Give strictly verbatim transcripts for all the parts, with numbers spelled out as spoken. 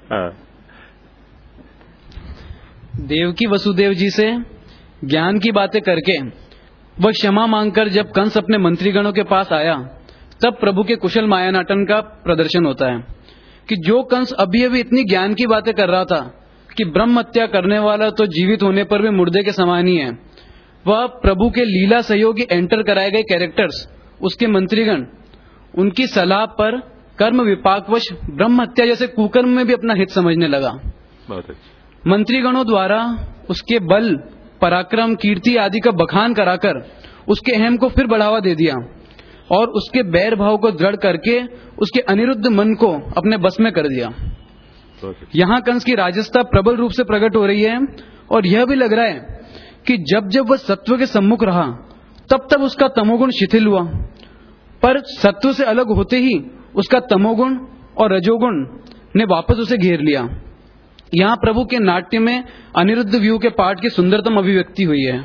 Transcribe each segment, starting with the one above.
देवकी वसुदेव जी से ज्ञान की बातें करके वह क्षमा मांगकर जब कंस अपने मंत्रीगणों के पास आया, तब प्रभु के कुशल मायानाटन का प्रदर्शन होता है कि जो कंस अभी अभी इतनी ज्ञान की बातें कर रहा था कि ब्रह्म हत्या करने वाला तो जीवित होने पर भी मुर्दे के समान ही है, वह प्रभु के लीला सहयोगी एंटर कराए गए कैरेक्टर्स, उसके मंत्रीगण, उनकी सलाह पर कर्म विपाकवश ब्रह्म हत्या जैसे कुकर्म में भी अपना हित समझने लगा। बहुत अच्छा। मंत्रीगणों द्वारा उसके बल, पराक्रम, कीर्ति आदि का बखान कराकर उसके अहम को फिर बढ़ावा दे दिया और उसके बैर भाव को दृढ़ करके उसके अनिरुद्ध मन को अपने बस में कर दिया। यहाँ कंस की राजसता प्रबल रूप से प्रकट हो रही है और यह भी लग रहा है कि जब जब वह सत्व के सम्मुख रहा तब तब उसका तमोगुण शिथिल हुआ, पर सत्व से अलग होते ही उसका तमोगुण और रजोगुण ने वापस उसे घेर लिया। यहाँ प्रभु के नाट्य में अनिरुद्ध व्यू के पाठ की सुंदरतम अभिव्यक्ति हुई है।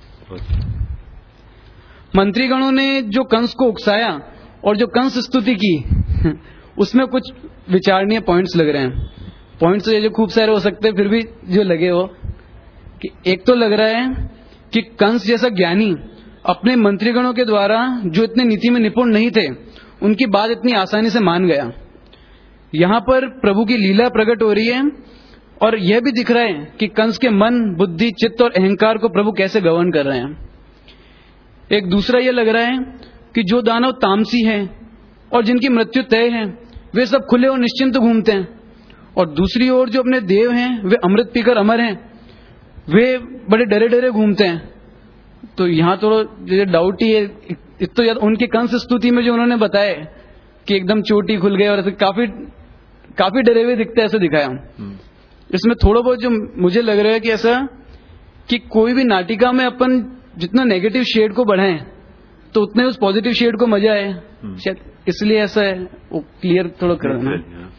मंत्रीगणों ने जो कंस को उकसाया और जो कंस स्तुति की, उसमें कुछ विचारणीय पॉइंट्स लग रहे हैं। पॉइंट्स तो ये जो खूब सारे हो सकते हैं, फिर भी जो लगे हो कि एक तो लग रहा है कि कंस जैसा ज्ञानी अपने मंत्रीगणों के द्वारा जो इतने नीति में निपुण नहीं थे, उनकी बात इतनी आसानी से मान गया। यहाँ पर प्रभु की लीला प्रकट हो रही है और यह भी दिख रहा है कि कंस के मन, बुद्धि, चित्त और अहंकार को प्रभु कैसे गवर्न कर रहे हैं। एक दूसरा यह लग रहा है कि जो दानव तामसी हैं और जिनकी मृत्यु तय है, वे सब खुले और निश्चिंत घूमते हैं, और दूसरी ओर जो अपने देव हैं वे अमृत पीकर अमर हैं, वे बड़े डरे डरे घूमते हैं। तो यहाँ तो डाउट ही है। एक तो उनकी कंस स्तुति में जो उन्होंने बताया कि एकदम चोटी खुल गए और ऐसे काफी काफी डरे हुए दिखते, ऐसे दिखाया। इसमें थोड़ा बहुत जो मुझे लग रहा है कि ऐसा कि कोई भी नाटिका में अपन जितना नेगेटिव शेड को बढ़ाएं तो उतने उस पॉजिटिव शेड को मजा आए, शायद इसलिए ऐसा है, वो क्लियर थोड़ा करना।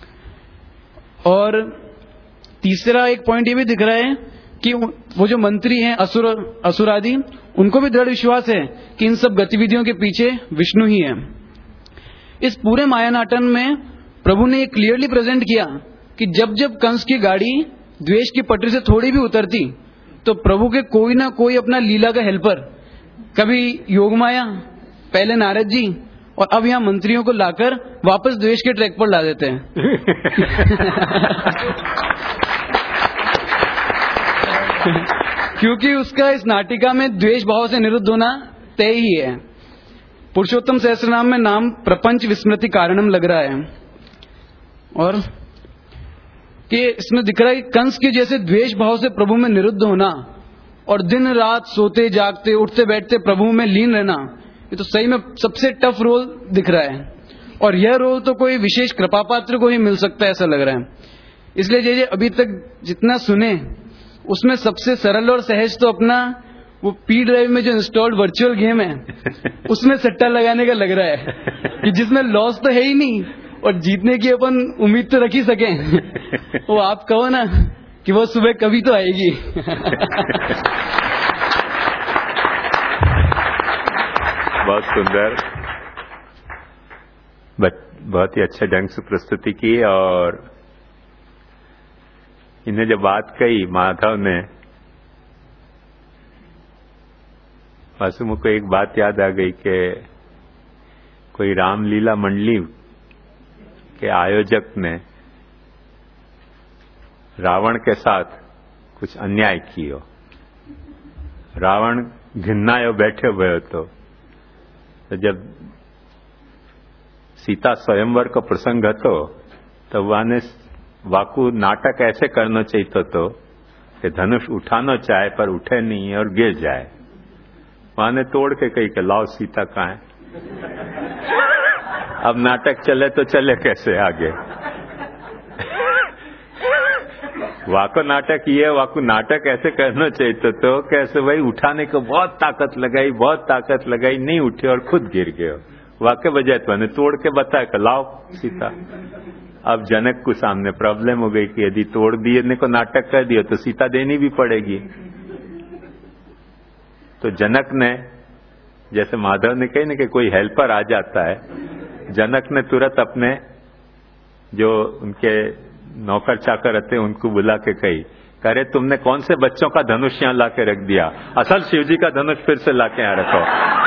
और तीसरा एक पॉइंट ये भी दिख रहा है कि वो जो मंत्री हैं असुर असुरादि, उनको भी दृढ़ विश्वास है कि इन सब गतिविधियों के पीछे विष्णु ही है। इस पूरे मायानाटन में प्रभु ने ये क्लियरली प्रेजेंट किया कि जब जब कंस की गाड़ी द्वेष की पटरी से थोड़ी भी उतरती तो प्रभु के कोई ना कोई अपना लीला का हेल्पर, कभी योगमाया, पहले नारद जी, और अब यहाँ मंत्रियों को लाकर वापस द्वेष के ट्रैक पर ला देते हैं। क्योंकि उसका इस नाटिका में द्वेष भाव से निरुद्ध होना तय ही है। पुरुषोत्तम सहस्त्रनाम में नाम प्रपंच विस्मृति कारणम लग रहा है, और कि इसमें दिख रहा है कि कंस के जैसे द्वेष भाव से प्रभु में निरुद्ध होना और दिन रात सोते जागते उठते बैठते प्रभु में लीन रहना, ये तो सही में सबसे टफ रोल दिख रहा है। और यह रोल तो कोई विशेष कृपा पात्र को ही मिल सकता है, ऐसा लग रहा है। इसलिए जे अभी तक जितना सुने उसमें सबसे सरल और सहज तो अपना वो पी ड्राइव में जो इंस्टॉल्ड वर्चुअल गेम है उसमें सट्टा लगाने का लग रहा है, कि जिसमें लॉस तो है ही नहीं और जीतने की अपन उम्मीद तो रख ही सके। वो आप कहो ना कि वो सुबह कभी तो आएगी। बहुत सुंदर, बहुत ही अच्छे ढंग से प्रस्तुति की। और इन्हें जब बात कही माधव ने, वासु को एक बात याद आ गई कि कोई रामलीला मंडली के आयोजक ने रावण के साथ कुछ अन्याय कियो, रावण घिन्नायो बैठे हुए तो, तो जब सीता स्वयंवर का प्रसंग હતો तो वाने वाकू नाटक ऐसे करना चाहिए तो कि धनुष उठाना चाहे पर उठे नहीं और गिर जाए। वाने तोड़ के कही के लाओ सीता कहाँ है। अब नाटक चले तो चले कैसे आगे। वाको नाटक ये, वाको नाटक ऐसे करना चाहिए तो, तो कैसे भाई उठाने को बहुत ताकत लगाई, बहुत ताकत लगाई, नहीं उठे और खुद गिर गए। वाके बजाय तो मैंने तोड़ के बताया कि लाओ सीता। अब जनक को सामने प्रॉब्लम हो गई कि यदि तोड़ दिए को नाटक कर दिया तो सीता देनी भी पड़ेगी। तो जनक ने, जैसे माधव ने कही ना कि कोई हेल्पर आ जाता है, जनक ने तुरंत अपने जो उनके नौकर चाकर रहते उनको बुला के कही, अरे तुमने कौन से बच्चों का धनुष यहाँ ला के रख दिया, असल शिव जी का धनुष फिर से ला के यहाँ रखो।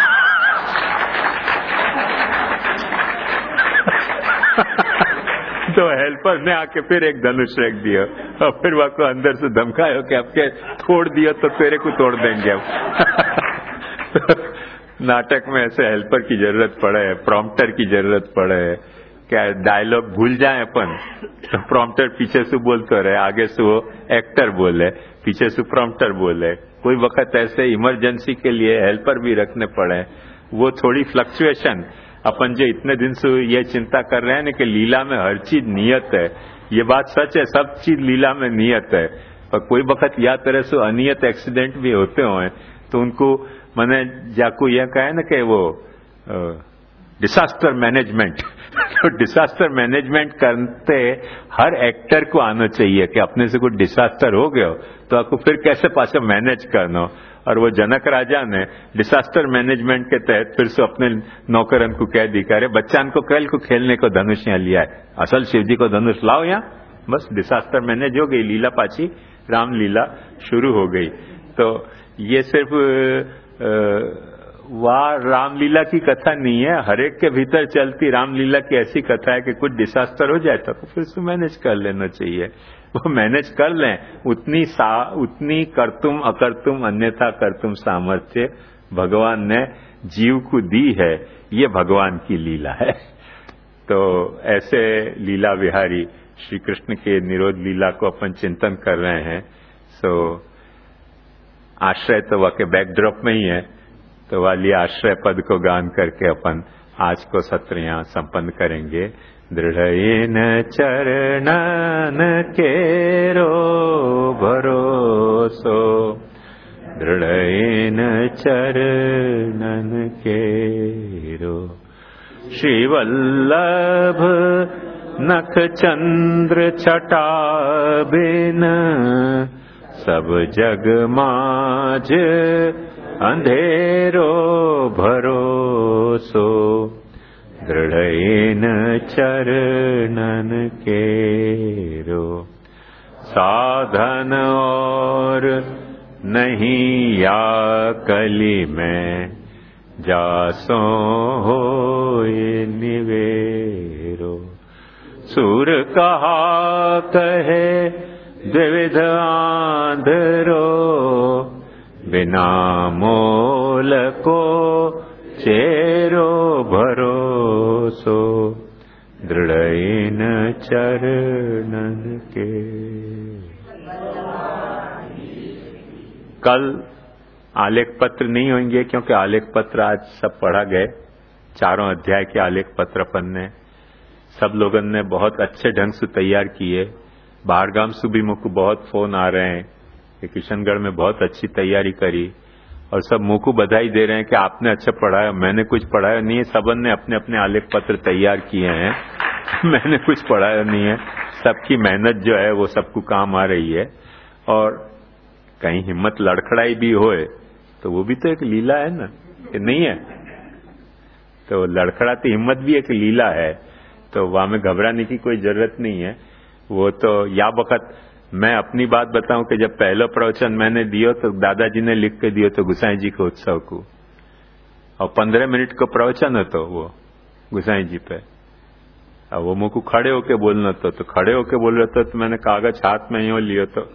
तो हेल्पर ने आके फिर एक धनुष रख दिया और फिर वह को अंदर से धमकायो कि आपके तोड़ दिया तो तेरे को तोड़ देंगे अब। नाटक में ऐसे हेल्पर की जरूरत पड़े, प्रॉम्प्टर की जरूरत पड़े, क्या डायलॉग भूल जाए अपन तो प्रॉम्प्टर पीछे से बोलते रहे, आगे से वो एक्टर बोले, पीछे से प्रॉम्प्टर बोले। कोई वक्त ऐसे इमरजेंसी के लिए हेल्पर भी रखने पड़े। वो थोड़ी फ्लक्चुएशन, अपन जो इतने दिन से ये चिंता कर रहे हैं ना कि लीला में हर चीज नियत है, ये बात सच है, सब चीज लीला में नियत है। और कोई वक्त या तरह से अनियत एक्सीडेंट भी होते हुए तो उनको मैंने जाकू यह कहे ना कि वो डिसास्टर मैनेजमेंट तो डिसास्टर मैनेजमेंट करते हर एक्टर को आना चाहिए कि अपने से कुछ डिसास्टर हो गया तो आपको फिर कैसे पासे मैनेज करना। और वो जनक राजा ने डिसास्टर मैनेजमेंट के तहत फिर से अपने नौकरन को कह दी, अरे बच्चान को कल को खेलने को धनुष यहाँ लिया है, असल शिव जी को धनुष लाओ यहाँ, बस डिसास्टर मैनेज हो गई, लीला पाची रामलीला शुरू हो गई। तो ये सिर्फ वह रामलीला की कथा नहीं है, हर एक के भीतर चलती रामलीला की ऐसी कथा है कि कुछ डिसास्टर हो जाए तो फिर से मैनेज कर लेना चाहिए। वो मैनेज कर लें, उतनी सा उतनी करतुम अकर्तुम अन्यथा करतुम सामर्थ्य भगवान ने जीव को दी है, ये भगवान की लीला है। तो ऐसे लीला विहारी श्री कृष्ण के निरोध लीला को अपन चिंतन कर रहे हैं। सो आश्रय तो वह के बैकड्रॉप में ही है, तो वाली आश्रय पद को गान करके अपन आज को सत्र यहाँ संपन्न करेंगे। दृढ़येन चरणन केरो भरोसो, दृढ़येन चरणन केरो, श्रीवल्लभ नख चंद्र छटा बिन, सब जग माज अंधेरो भरोसो, दृढ़येन चरणन केरो, साधन और नहीं या कली में, जासो होए निवेरो, सूर कहा कहे द्विविध आंधरो, बिना मोल को चेरो भरोसो, दृढ़येन चरणन के। कल आलेख पत्र नहीं होंगे क्योंकि आलेख पत्र आज सब पढ़ा गए, चारों अध्याय के आलेख पत्र अपन ने सब लोगों ने बहुत अच्छे ढंग से तैयार किए। बाहरगाम से भी मुझको बहुत फोन आ रहे हैं कि किशनगढ़ में बहुत अच्छी तैयारी करी, और सब मुझ को बधाई दे रहे हैं कि आपने अच्छा पढ़ाया। मैंने कुछ पढ़ाया नहीं है, सबन ने अपने अपने आलेख पत्र तैयार किए हैं मैंने कुछ पढ़ाया नहीं है। सबकी मेहनत जो है वो सबको काम आ रही है। और कहीं हिम्मत लड़खड़ाई भी होए तो वो भी तो एक लीला है ना, कि नहीं है? तो लड़खड़ाती हिम्मत भी एक लीला है, तो वहां में घबराने की कोई जरूरत नहीं है। वो तो या वक्त मैं अपनी बात बताऊं कि जब पहला प्रवचन मैंने दियो तो दादाजी ने लिख के दियो तो गुसाई जी के उत्सव को, और पंद्रह मिनट का प्रवचन है तो वो गुसाई जी पे, अब वो मुझको खड़े होके बोलना तो, तो खड़े होके बोल रहे तो, तो मैंने कागज हाथ में यूं लियो तो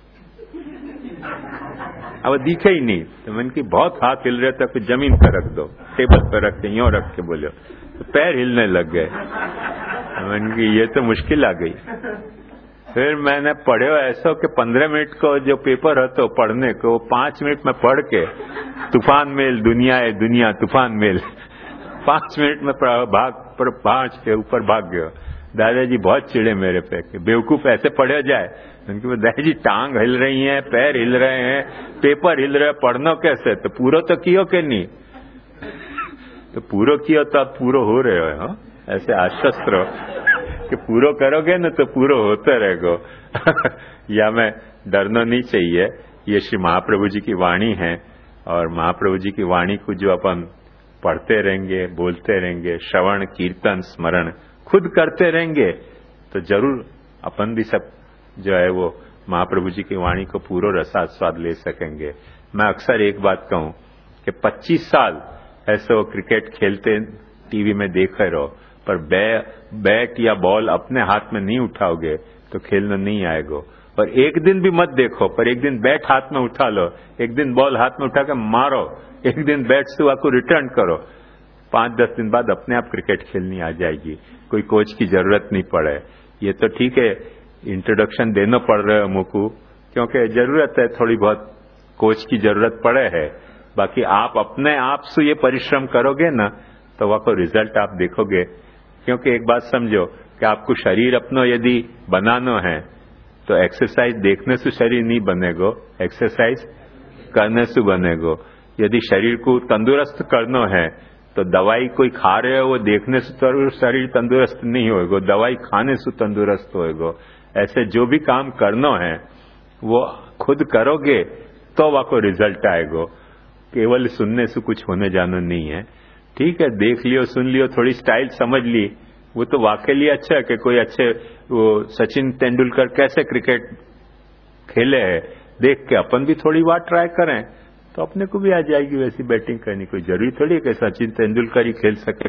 अब वो दिखे ही नहीं, तो मैंने की बहुत हाथ हिल रहे थे, फिर जमीन पर रख दो, टेबल पर रख के यूं रख के बोलो, तो पैर हिलने लग गए। मैंने की ये तो मुश्किल आ गई। फिर मैंने पढ़े ऐसा कि पंद्रह मिनट को जो पेपर है तो पढ़ने को, वो पांच मिनट में पढ़ के तूफान मेल दुनिया है दुनिया तूफान मेल पांच मिनट में भाग पर पांच के ऊपर भाग गया। दादाजी बहुत चिड़े मेरे पे कि बेवकूफ ऐसे पढ़े जाए। उनके दादाजी टांग हिल रही है, पैर हिल रहे हैं, पेपर हिल रहे, पढ़ना कैसे? तो पूरा तो कियो के नहीं, तो पूरा किया तो आप पूरा हो रहे हो। हाँ? ऐसे आश्वस्त रहो कि पूरा करोगे ना तो पूरा होते रहेगो या में डरना नहीं चाहिए। ये श्री महाप्रभु जी की वाणी है, और महाप्रभु जी की वाणी को जो अपन पढ़ते रहेंगे, बोलते रहेंगे, श्रवण कीर्तन स्मरण खुद करते रहेंगे तो जरूर अपन भी सब जो है वो महाप्रभु जी की वाणी को पूरा रसास्वाद ले सकेंगे। मैं अक्सर एक बात कहूं कि पच्चीस साल ऐसे वो क्रिकेट खेलते टीवी में देख रहो, पर बै, बैट या बॉल अपने हाथ में नहीं उठाओगे तो खेलना नहीं आएगा। और एक दिन भी मत देखो, पर एक दिन बैट हाथ में उठा लो, एक दिन बॉल हाथ में उठा के मारो, एक दिन बैट से आपको रिटर्न करो, पांच दस दिन बाद अपने आप क्रिकेट खेलनी आ जाएगी, कोई कोच की जरूरत नहीं पड़े। ये तो ठीक है इंट्रोडक्शन देना पड़ रहा है मुझको, क्योंकि जरूरत है थोड़ी बहुत कोच की जरूरत पड़े है। बाकी आप अपने आप से ये परिश्रम करोगे ना तो वह को रिजल्ट आप देखोगे। क्योंकि एक बात समझो कि आपको शरीर अपनो यदि बनाना है तो एक्सरसाइज देखने से शरीर नहीं बनेगो, एक्सरसाइज करने से बनेगो। यदि शरीर को तंदुरुस्त करना है तो दवाई कोई खा रहे हो वो देखने से तो शरीर तंदुरुस्त नहीं होएगो, दवाई खाने से तंदुरुस्त होएगो। ऐसे जो भी काम करना है वो खुद करोगे तो वाको रिजल्ट आएगो, केवल सुनने से कुछ होने जाना नहीं है। ठीक है, देख लियो सुन लियो, थोड़ी स्टाइल समझ ली, वो तो वाकई लिए अच्छा है कि कोई अच्छे वो सचिन तेंदुलकर कैसे क्रिकेट खेले है देख के अपन भी थोड़ी बार ट्राई करें तो अपने को भी आ जाएगी वैसी बैटिंग करनी। कोई जरूरी थोड़ी है कि सचिन तेंदुलकर ही खेल सके।